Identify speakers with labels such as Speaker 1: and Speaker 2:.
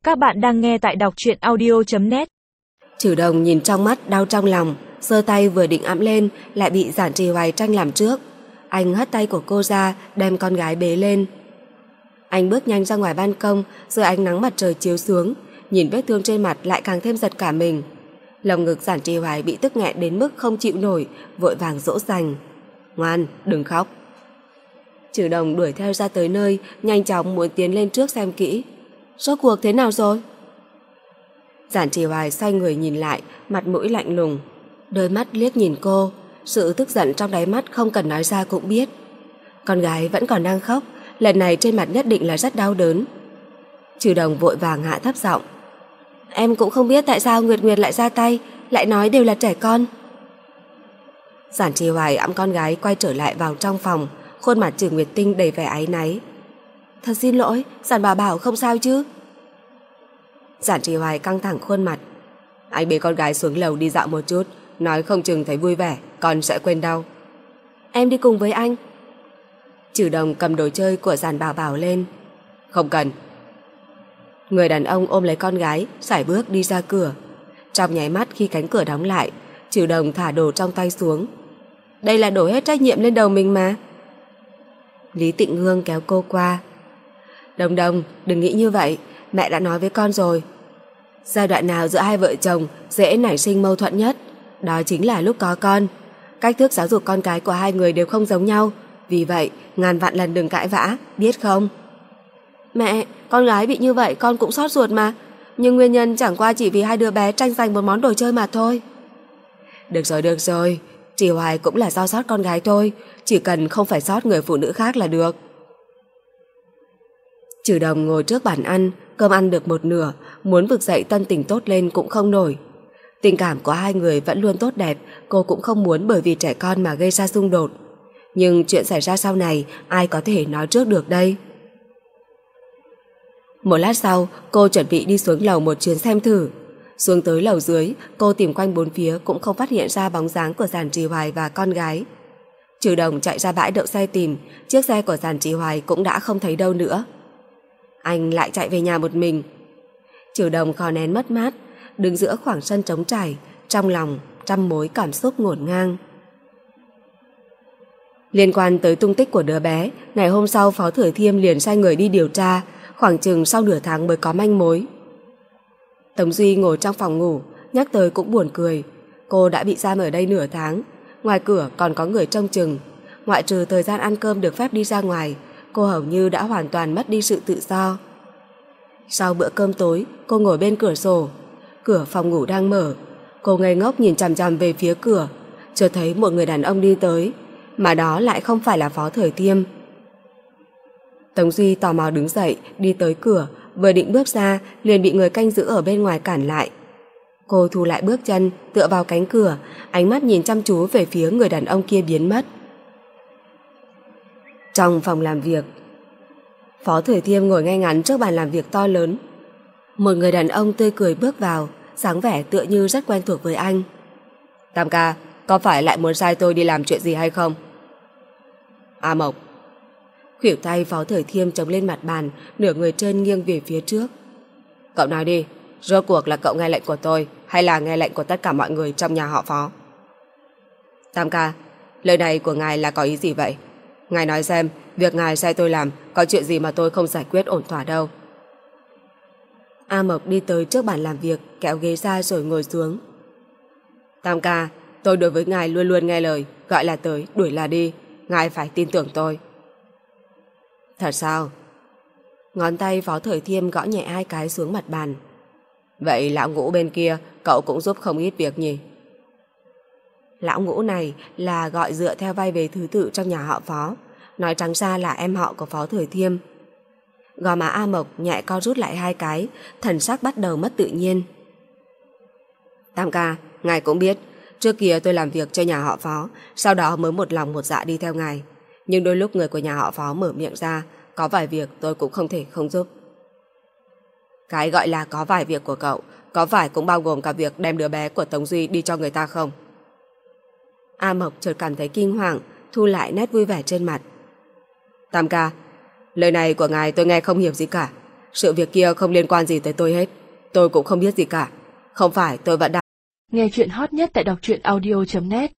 Speaker 1: Các bạn đang nghe tại đọc truyện audio.net.
Speaker 2: Trừ Đồng nhìn trong mắt đau trong lòng, giơ tay vừa định ẵm lên lại bị Giản Trì Hoài tranh làm trước. Anh hất tay của cô ra, đem con gái bế lên. Anh bước nhanh ra ngoài ban công, dưới ánh nắng mặt trời chiếu xuống, nhìn vết thương trên mặt lại càng thêm giật cả mình. Lồng ngực Giản Trì Hoài bị tức nghẹn đến mức không chịu nổi, vội vàng dỗ dành. Ngoan, đừng khóc. Trừ Đồng đuổi theo ra tới nơi, nhanh chóng muốn tiến lên trước xem kỹ. Rốt cuộc thế nào rồi? Giản Trì Hoài xoay người nhìn lại, mặt mũi lạnh lùng, đôi mắt liếc nhìn cô, sự tức giận trong đáy mắt không cần nói ra cũng biết. Con gái vẫn còn đang khóc, lần này trên mặt nhất định là rất đau đớn. Trừ Đồng vội vàng hạ thấp giọng. Em cũng không biết tại sao Nguyệt Nguyệt lại ra tay, lại nói đều là trẻ con. Giản Trì Hoài ẵm con gái quay trở lại vào trong phòng, khuôn mặt Trừ Nguyệt Tinh đầy vẻ áy náy. Thật xin lỗi, Giản Bảo Bảo không sao chứ? Giản Trì Hoài căng thẳng khuôn mặt. Anh bế con gái xuống lầu đi dạo một chút, nói không chừng thấy vui vẻ, con sẽ quên đau. Em đi cùng với anh. Trừ Đồng cầm đồ chơi của Giản Bảo Bảo lên. Không cần. Người đàn ông ôm lấy con gái, sải bước đi ra cửa. Trong nháy mắt khi cánh cửa đóng lại, Trừ Đồng thả đồ trong tay xuống. Đây là đổ hết trách nhiệm lên đầu mình mà. Lý Tịnh Hương kéo cô qua. Đồng Đồng, đừng nghĩ như vậy, mẹ đã nói với con rồi. Giai đoạn nào giữa hai vợ chồng dễ nảy sinh mâu thuẫn nhất? Đó chính là lúc có con. Cách thức giáo dục con cái của hai người đều không giống nhau, vì vậy ngàn vạn lần đừng cãi vã, biết không? Mẹ, con gái bị như vậy con cũng xót ruột mà, nhưng nguyên nhân chẳng qua chỉ vì hai đứa bé tranh giành một món đồ chơi mà thôi. Được rồi, Trì Hoài cũng là do sót con gái thôi, chỉ cần không phải sót người phụ nữ khác là được. Trừ Đồng ngồi trước bàn ăn, cơm ăn được một nửa, muốn vực dậy tâm tình tốt lên cũng không nổi. Tình cảm của hai người vẫn luôn tốt đẹp, cô cũng không muốn bởi vì trẻ con mà gây ra xung đột. Nhưng chuyện xảy ra sau này ai có thể nói trước được đây. Một lát sau, cô chuẩn bị đi xuống lầu một chuyến xem thử. Xuống tới lầu dưới, cô tìm quanh bốn phía cũng không phát hiện ra bóng dáng của Giản Trì Hoài và con gái. Trừ Đồng chạy ra bãi đậu xe tìm, chiếc xe của Giản Trì Hoài cũng đã không thấy đâu nữa. Anh lại chạy về nhà một mình. Trừ Đồng khó nén mất mát, đứng giữa khoảng sân trống trải, trong lòng trăm mối cảm xúc ngổn ngang. Liên quan tới tung tích của đứa bé, ngày hôm sau Phó Thử Thiêm liền sai người đi điều tra, khoảng chừng sau nửa tháng mới có manh mối. Tống Duy ngồi trong phòng ngủ, nhắc tới cũng buồn cười. Cô đã bị giam ở đây nửa tháng, ngoài cửa còn có người trông chừng. Ngoại trừ thời gian ăn cơm được phép đi ra ngoài, cô hầu như đã hoàn toàn mất đi sự tự do. Sau bữa cơm tối, cô ngồi bên cửa sổ. Cửa phòng ngủ đang mở. Cô ngây ngốc nhìn chằm chằm về phía cửa, chợt thấy một người đàn ông đi tới, mà đó lại không phải là Phó Thời Thiêm. Tống Duy tò mò đứng dậy, đi tới cửa, vừa định bước ra, liền bị người canh giữ ở bên ngoài cản lại. Cô thu lại bước chân, tựa vào cánh cửa, ánh mắt nhìn chăm chú về phía người đàn ông kia biến mất. Trong phòng làm việc, Phó Thời Thiêm ngồi ngay ngắn trước bàn làm việc to lớn. Một người đàn ông tươi cười bước vào, dáng vẻ tựa như rất quen thuộc với anh. Tam ca, có phải lại muốn sai tôi đi làm chuyện gì hay không? A Mộc. Khuỷu tay Phó Thời Thiêm chống lên mặt bàn, nửa người trên nghiêng về phía trước. Cậu nói đi, rốt cuộc là cậu nghe lệnh của tôi hay là nghe lệnh của tất cả mọi người trong nhà họ Phó? Tam ca, lời này của ngài là có ý gì vậy? Ngài nói xem, việc ngài sai tôi làm có chuyện gì mà tôi không giải quyết ổn thỏa đâu. A Mộc đi tới trước bàn làm việc, kéo ghế ra rồi ngồi xuống. Tam ca, tôi đối với ngài luôn luôn nghe lời, gọi là tới, đuổi là đi. Ngài phải tin tưởng tôi. Thật sao? Ngón tay Phó Thời Thiêm gõ nhẹ hai cái xuống mặt bàn. Vậy lão Ngũ bên kia cậu cũng giúp không ít việc nhỉ? Lão Ngũ này là gọi dựa theo vai vế thứ tự trong nhà họ Phó, nói trắng ra là em họ của Phó Thời Thiêm. Gò má A Mộc nhẹ co rút lại hai cái, thần sắc bắt đầu mất tự nhiên. Tam ca, ngài cũng biết, trước kia tôi làm việc cho nhà họ Phó, sau đó mới một lòng một dạ đi theo ngài. Nhưng đôi lúc người của nhà họ Phó mở miệng ra, có vài việc tôi cũng không thể không giúp. Cái gọi là có vài việc của cậu, có phải cũng bao gồm cả việc đem đứa bé của Tống Duy đi cho người ta không? A Mộc chợt cảm thấy kinh hoàng, thu lại nét vui vẻ trên mặt. Tam ca, lời này của ngài tôi nghe không hiểu gì cả. Sự việc kia không liên quan gì tới tôi hết. Tôi cũng không biết gì cả. Không phải tôi vẫn đang...
Speaker 1: Nghe chuyện hot nhất tại đọc truyện audio.net